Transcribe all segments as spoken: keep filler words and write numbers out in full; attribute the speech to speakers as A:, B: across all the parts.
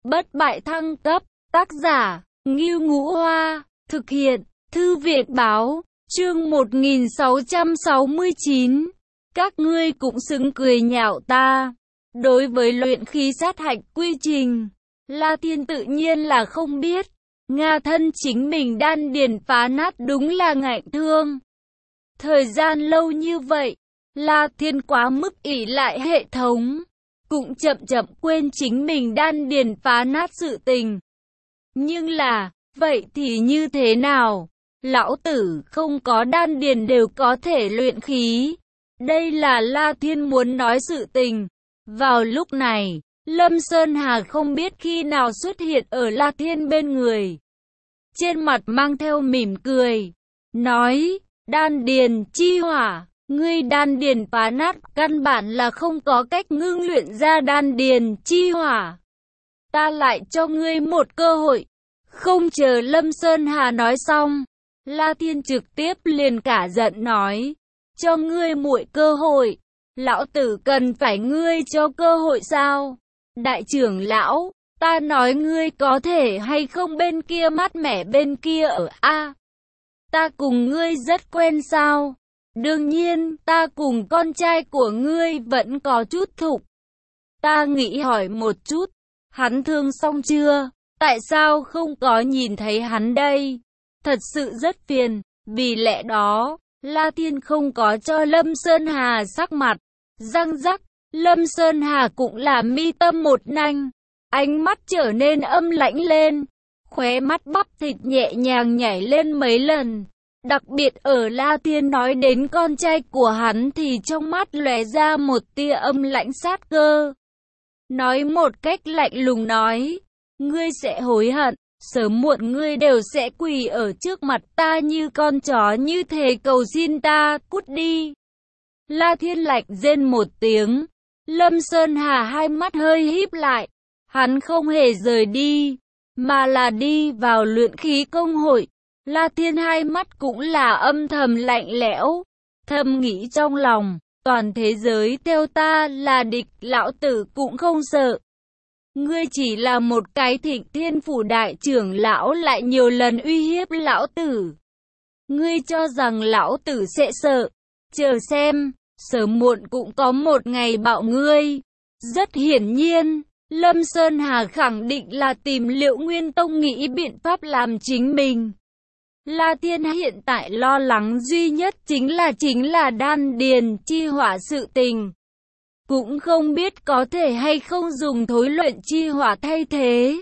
A: Bất bại thăng cấp, tác giả, Ngưu Ngũ Hoa, thực hiện, Thư viện báo, chương một nghìn sáu trăm sáu mươi chín. Các ngươi cũng xứng cười nhạo ta. Đối với luyện khí sát hạch quy trình, La Thiên tự nhiên là không biết. Nga thân chính mình đan điền phá nát đúng là ngạnh thương. Thời gian lâu như vậy, La Thiên quá mức ỷ lại hệ thống, cũng chậm chậm quên chính mình đan điền phá nát sự tình. Nhưng là, vậy thì như thế nào? Lão tử không có đan điền đều có thể luyện khí. Đây là La Thiên muốn nói sự tình. Vào lúc này, Lâm Sơn Hà không biết khi nào xuất hiện ở La Thiên bên người. Trên mặt mang theo mỉm cười, nói, đan điền chi hỏa, ngươi đan điền phá nát, căn bản là không có cách ngưng luyện ra đan điền chi hỏa. Ta lại cho ngươi một cơ hội. Không chờ Lâm Sơn Hà nói xong, La Thiên trực tiếp liền cả giận nói, cho ngươi muội cơ hội, lão tử cần phải ngươi cho cơ hội sao? Đại trưởng lão, ta nói ngươi có thể hay không bên kia mát mẻ bên kia ở A. Ta cùng ngươi rất quen sao? Đương nhiên, ta cùng con trai của ngươi vẫn có chút thục. Ta nghĩ hỏi một chút, hắn thương xong chưa? Tại sao không có nhìn thấy hắn đây? Thật sự rất phiền, vì lẽ đó, La Thiên không có cho Lâm Sơn Hà sắc mặt. Răng rắc, Lâm Sơn Hà cũng là mi tâm một nanh, ánh mắt trở nên âm lãnh lên, khóe mắt bắp thịt nhẹ nhàng nhảy lên mấy lần. Đặc biệt ở La Thiên nói đến con trai của hắn thì trong mắt lóe ra một tia âm lãnh sát cơ. Nói một cách lạnh lùng nói, ngươi sẽ hối hận, sớm muộn ngươi đều sẽ quỳ ở trước mặt ta như con chó như thế cầu xin ta, cút đi. La Thiên lạnh rên một tiếng, Lâm Sơn Hà hai mắt hơi híp lại, hắn không hề rời đi, mà là đi vào luyện khí công hội. La Thiên hai mắt cũng là âm thầm lạnh lẽo, thầm nghĩ trong lòng, toàn thế giới theo ta là địch, lão tử cũng không sợ. Ngươi chỉ là một cái Thịnh Thiên Phủ đại trưởng lão lại nhiều lần uy hiếp lão tử. Ngươi cho rằng lão tử sẽ sợ, chờ xem, sớm muộn cũng có một ngày bạo ngươi. Rất hiển nhiên, Lâm Sơn Hà khẳng định là tìm Liệu Nguyên Tông nghĩ biện pháp làm chính mình. La Thiên hiện tại lo lắng duy nhất chính là chính là đan điền chi hỏa sự tình. Cũng không biết có thể hay không dùng thối luyện chi hỏa thay thế.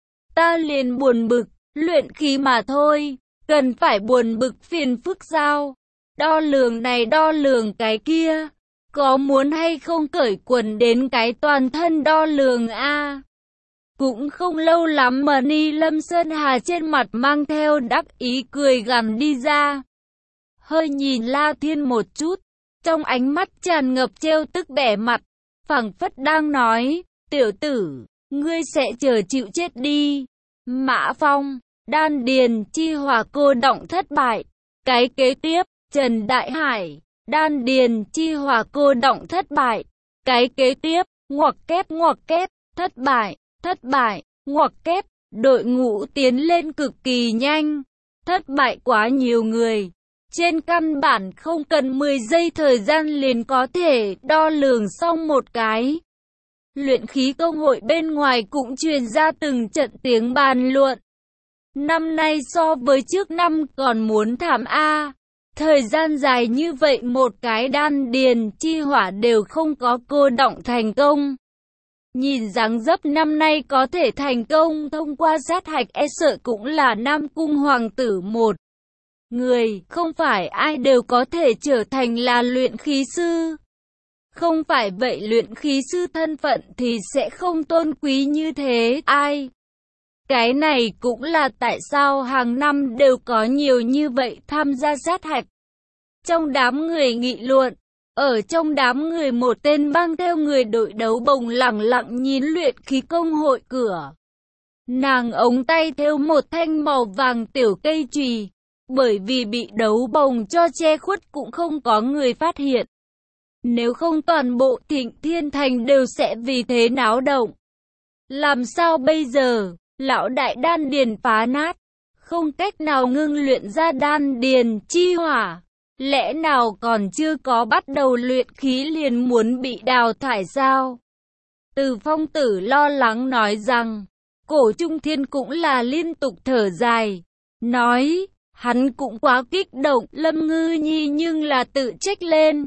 A: Ta liền buồn bực, luyện khí mà thôi, cần phải buồn bực phiền phức sao? Đo lường này đo lường cái kia, có muốn hay không cởi quần đến cái toàn thân đo lường a? Cũng không lâu lắm mà Ni Lâm Sơn Hà trên mặt mang theo đắc ý cười gằn đi ra. Hơi nhìn La Thiên một chút, trong ánh mắt tràn ngập trêu tức bẻ mặt, phảng phất đang nói, tiểu tử, ngươi sẽ chờ chịu chết đi. Mã Phong, đan điền chi hỏa cô động thất bại. Cái kế tiếp, Trần Đại Hải, đan điền chi hỏa cô động thất bại. Cái kế tiếp, ngoặc kép ngoặc kép, thất bại, thất bại, ngoặc kép, đội ngũ tiến lên cực kỳ nhanh. Thất bại quá nhiều người. Trên căn bản không cần mười giây thời gian liền có thể đo lường xong một cái. Luyện khí công hội bên ngoài cũng truyền ra từng trận tiếng bàn luận. Năm nay so với trước năm còn muốn thảm a. Thời gian dài như vậy một cái đan điền chi hỏa đều không có cô động thành công. Nhìn dáng dấp năm nay có thể thành công thông qua sát hạch e sợ cũng là Nam Cung Hoàng tử một người, không phải ai đều có thể trở thành là luyện khí sư. Không phải vậy luyện khí sư thân phận thì sẽ không tôn quý như thế, ai? Cái này cũng là tại sao hàng năm đều có nhiều như vậy tham gia sát hạch. Trong đám người nghị luận, ở trong đám người một tên mang theo người đội đấu bồng lẳng lặng nhìn luyện khí công hội cửa. Nàng ống tay theo một thanh màu vàng tiểu cây chùy. Bởi vì bị đấu bồng cho che khuất cũng không có người phát hiện. Nếu không toàn bộ Thịnh Thiên Thành đều sẽ vì thế náo động. Làm sao bây giờ? Lão đại đan điền phá nát, không cách nào ngưng luyện ra đan điền chi hỏa. Lẽ nào còn chưa có bắt đầu luyện khí liền muốn bị đào thải sao? Từ Phong Tử lo lắng nói rằng, Cổ Trung Thiên cũng là liên tục thở dài, nói, hắn cũng quá kích động. Lâm Ngư Nhi nhưng là tự trách lên,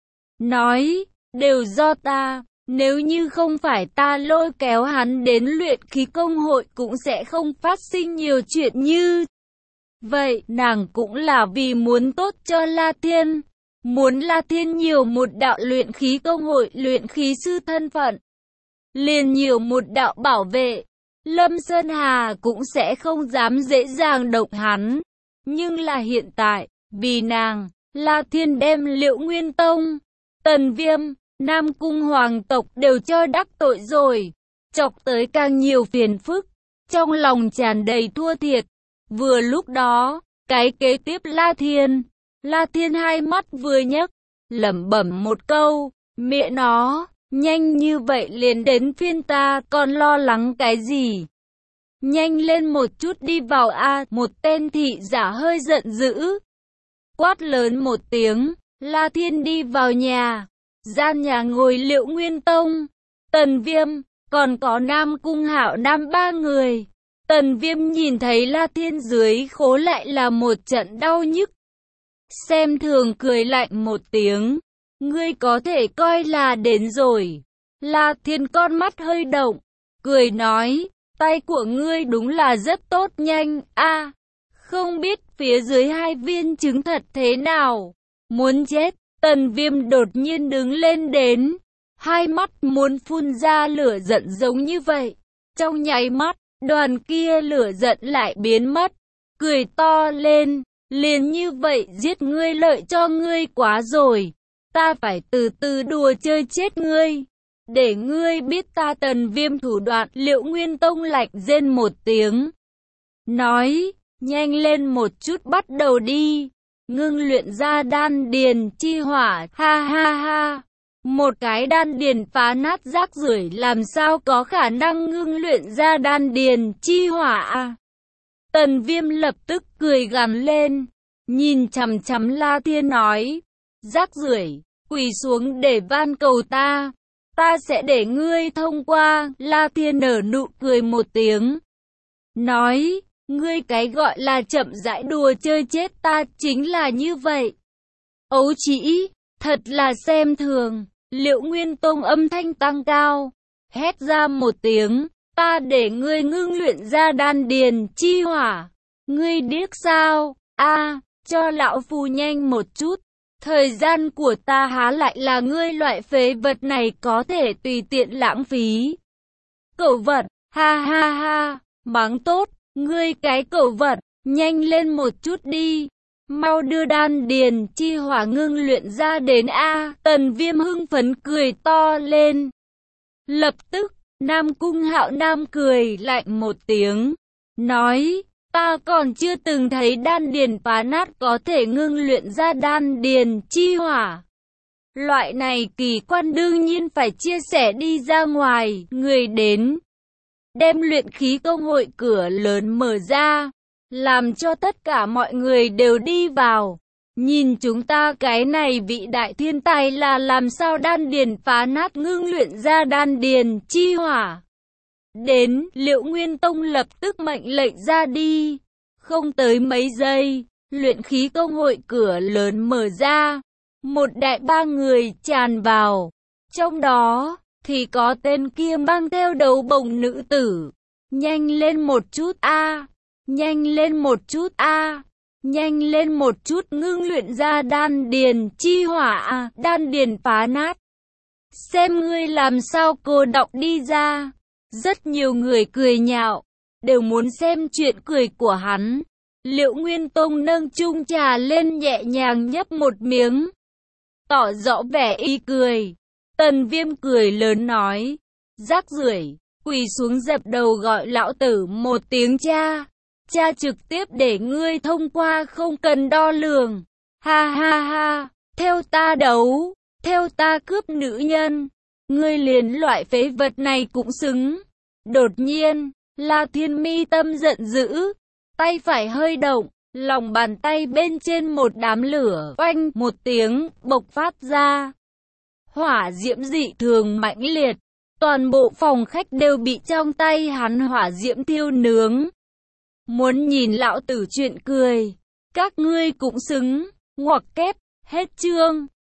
A: nói, đều do ta, nếu như không phải ta lôi kéo hắn đến luyện khí công hội cũng sẽ không phát sinh nhiều chuyện như vậy. Nàng cũng là vì muốn tốt cho La Thiên, muốn La Thiên nhiều một đạo luyện khí công hội luyện khí sư thân phận, liền nhiều một đạo bảo vệ. Lâm Sơn Hà cũng sẽ không dám dễ dàng động hắn. Nhưng là hiện tại, vì nàng, La Thiên đem Liễu Nguyên Tông, Tần Viêm, Nam Cung hoàng tộc đều cho đắc tội rồi, chọc tới càng nhiều phiền phức, trong lòng tràn đầy thua thiệt. Vừa lúc đó, cái kế tiếp La Thiên, La Thiên hai mắt vừa nhấc, lẩm bẩm một câu, mẹ nó, nhanh như vậy liền đến phiên ta, còn lo lắng cái gì? Nhanh lên một chút đi vào a. Một tên thị giả hơi giận dữ, quát lớn một tiếng. La Thiên đi vào nhà, gian nhà ngồi Liễu Nguyên Tông, Tần Viêm, còn có Nam Cung Hạo Nam ba người. Tần Viêm nhìn thấy La Thiên dưới khố lại là một trận đau nhức, xem thường cười lạnh một tiếng, ngươi có thể coi là đến rồi. La Thiên con mắt hơi động, cười nói, tay của ngươi đúng là rất tốt nhanh a. Không biết phía dưới hai viên trứng thật thế nào? Muốn chết. Tần Viêm đột nhiên đứng lên đến, hai mắt muốn phun ra lửa giận giống như vậy. Trong nháy mắt, đoàn kia lửa giận lại biến mất, cười to lên, liền như vậy giết ngươi lợi cho ngươi quá rồi. Ta phải từ từ đùa chơi chết ngươi, để ngươi biết ta Tần Viêm thủ đoạn. Liễu Nguyên Tông lạnh rên một tiếng, nói, nhanh lên một chút bắt đầu đi, ngưng luyện ra đan điền chi hỏa. Ha ha ha, một cái đan điền phá nát rác rưởi làm sao có khả năng ngưng luyện ra đan điền chi hỏa à? Tần Viêm lập tức cười gằn lên, nhìn chằm chằm La Thiên nói, rác rưởi, quỳ xuống để van cầu ta, ta sẽ để ngươi thông qua. La Thiên nở nụ cười một tiếng, nói, ngươi cái gọi là chậm rãi đùa chơi chết ta chính là như vậy. Ấu trĩ, thật là xem thường. Liễu Nguyên Tông âm thanh tăng cao, hét ra một tiếng, ta để ngươi ngưng luyện ra đan điền chi hỏa, ngươi điếc sao? A, cho lão phu nhanh một chút, thời gian của ta há lại là ngươi loại phế vật này có thể tùy tiện lãng phí. Cẩu vật, ha ha ha, mắng tốt, ngươi cái cẩu vật, nhanh lên một chút đi. Mau đưa đan điền chi hỏa ngưng luyện ra đến a. Tần Viêm hưng phấn cười to lên. Lập tức, Nam Cung Hạo Nam cười lạnh một tiếng, nói, ta còn chưa từng thấy đan điền phá nát có thể ngưng luyện ra đan điền chi hỏa. Loại này kỳ quan đương nhiên phải chia sẻ đi ra ngoài. Người đến, đem luyện khí công hội cửa lớn mở ra, làm cho tất cả mọi người đều đi vào. Nhìn chúng ta cái này vị đại thiên tài là làm sao đan điền phá nát ngưng luyện ra đan điền chi hỏa. Đến, Liễu Nguyên Tông lập tức mệnh lệnh ra đi. Không tới mấy giây, luyện khí công hội cửa lớn mở ra, một đại ba người tràn vào. Trong đó, thì có tên kia mang theo đấu bồng nữ tử. Nhanh lên một chút a, nhanh lên một chút a, nhanh lên một chút ngưng luyện ra đan điền chi hỏa a, đan điền phá nát. Xem ngươi làm sao cô đọc đi ra. Rất nhiều người cười nhạo, đều muốn xem chuyện cười của hắn. Liễu Nguyên Tông nâng chung trà lên nhẹ nhàng nhấp một miếng, tỏ rõ vẻ y cười. Tần Viêm cười lớn nói, rác rưởi, quỳ xuống dập đầu gọi lão tử một tiếng cha. Cha trực tiếp để ngươi thông qua không cần đo lường. Ha ha ha, theo ta đấu, theo ta cướp nữ nhân, ngươi liền loại phế vật này cũng xứng. Đột nhiên, La Thiên Mi tâm giận dữ, tay phải hơi động, lòng bàn tay bên trên một đám lửa, oanh một tiếng, bộc phát ra. Hỏa diễm dị thường mãnh liệt, toàn bộ phòng khách đều bị trong tay hắn hỏa diễm thiêu nướng. Muốn nhìn lão tử chuyện cười, các ngươi cũng xứng, ngoặc kép, hết chương.